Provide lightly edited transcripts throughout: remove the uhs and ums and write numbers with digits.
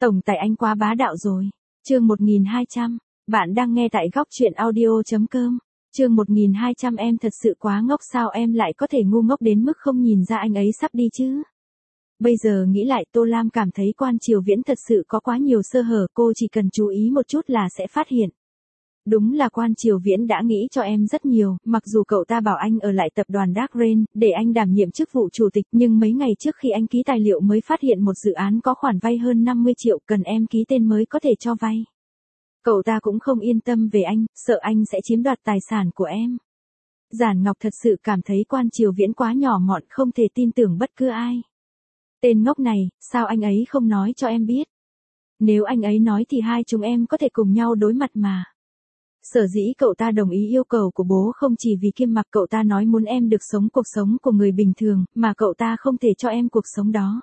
Tổng tài anh quá bá đạo rồi. Chương 1200. Bạn đang nghe tại góc truyện audio.com. Chương 1200 em thật sự quá ngốc sao em lại có thể ngu ngốc đến mức không nhìn ra anh ấy sắp đi chứ? Bây giờ nghĩ lại Tô Lam cảm thấy Quan Triều Viễn thật sự có quá nhiều sơ hở, cô chỉ cần chú ý một chút là sẽ phát hiện. Đúng là Quan Triều Viễn đã nghĩ cho em rất nhiều, mặc dù cậu ta bảo anh ở lại tập đoàn Dark Rain, để anh đảm nhiệm chức vụ chủ tịch, nhưng mấy ngày trước khi anh ký tài liệu mới phát hiện một dự án có khoản vay hơn 50 triệu, cần em ký tên mới có thể cho vay. Cậu ta cũng không yên tâm về anh, sợ anh sẽ chiếm đoạt tài sản của em. Giản Ngọc thật sự cảm thấy Quan Triều Viễn quá nhỏ mọn, không thể tin tưởng bất cứ ai. Tên ngốc này, sao anh ấy không nói cho em biết? Nếu anh ấy nói thì hai chúng em có thể cùng nhau đối mặt mà. Sở dĩ cậu ta đồng ý yêu cầu của bố không chỉ vì Kim Mặc, cậu ta nói muốn em được sống cuộc sống của người bình thường, mà cậu ta không thể cho em cuộc sống đó.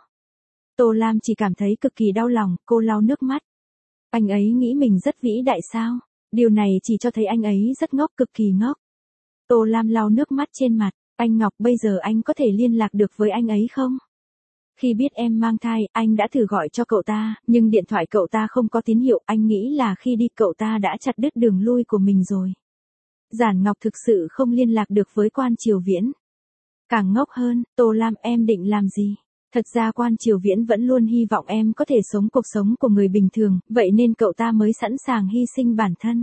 Tô Lam chỉ cảm thấy cực kỳ đau lòng, cô lau nước mắt. Anh ấy nghĩ mình rất vĩ đại sao? Điều này chỉ cho thấy anh ấy rất ngốc, cực kỳ ngốc. Tô Lam lau nước mắt trên mặt. Anh Ngọc, bây giờ anh có thể liên lạc được với anh ấy không? Khi biết em mang thai, anh đã thử gọi cho cậu ta, nhưng điện thoại cậu ta không có tín hiệu, anh nghĩ là khi đi cậu ta đã chặt đứt đường lui của mình rồi. Giản Ngọc thực sự không liên lạc được với Quan Triều Viễn. Càng ngốc hơn, Tô Lam, em định làm gì? Thật ra Quan Triều Viễn vẫn luôn hy vọng em có thể sống cuộc sống của người bình thường, vậy nên cậu ta mới sẵn sàng hy sinh bản thân.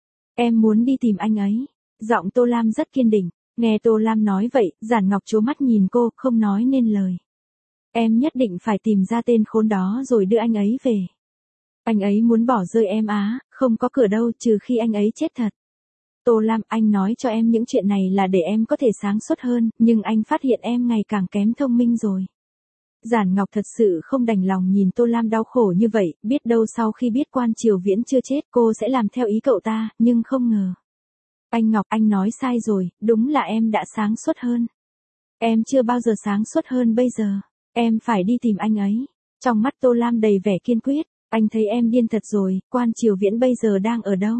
Em muốn đi tìm anh ấy. Giọng Tô Lam rất kiên định. Nghe Tô Lam nói vậy, Giản Ngọc trố mắt nhìn cô, không nói nên lời. Em nhất định phải tìm ra tên khốn đó rồi đưa anh ấy về. Anh ấy muốn bỏ rơi em á, không có cửa đâu trừ khi anh ấy chết thật. Tô Lam, anh nói cho em những chuyện này là để em có thể sáng suốt hơn, nhưng anh phát hiện em ngày càng kém thông minh rồi. Giản Ngọc thật sự không đành lòng nhìn Tô Lam đau khổ như vậy, biết đâu sau khi biết Quan Triều Viễn chưa chết cô sẽ làm theo ý cậu ta, nhưng không ngờ. Anh Ngọc, anh nói sai rồi, đúng là em đã sáng suốt hơn. Em chưa bao giờ sáng suốt hơn bây giờ. Em phải đi tìm anh ấy. Trong mắt Tô Lam đầy vẻ kiên quyết. Anh thấy em điên thật rồi, Quan Triều Viễn bây giờ đang ở đâu?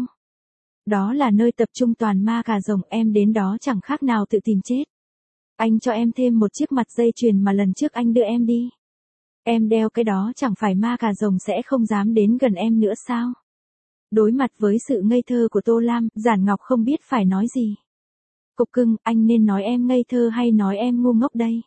Đó là nơi tập trung toàn ma cà rồng, em đến đó chẳng khác nào tự tìm chết. Anh cho em thêm một chiếc mặt dây chuyền mà lần trước anh đưa em đi. Em đeo cái đó chẳng phải ma cà rồng sẽ không dám đến gần em nữa sao? Đối mặt với sự ngây thơ của Tô Lam, Giản Ngọc không biết phải nói gì. Cục cưng, anh nên nói em ngây thơ hay nói em ngu ngốc đây?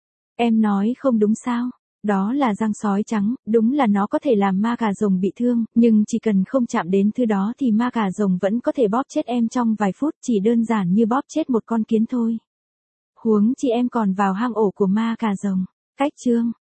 Em nói không đúng sao? Đó là răng sói trắng, đúng là nó có thể làm ma cà rồng bị thương, nhưng chỉ cần không chạm đến thứ đó thì ma cà rồng vẫn có thể bóp chết em trong vài phút, chỉ đơn giản như bóp chết một con kiến thôi. Huống chi em còn vào hang ổ của ma cà rồng. Cách chương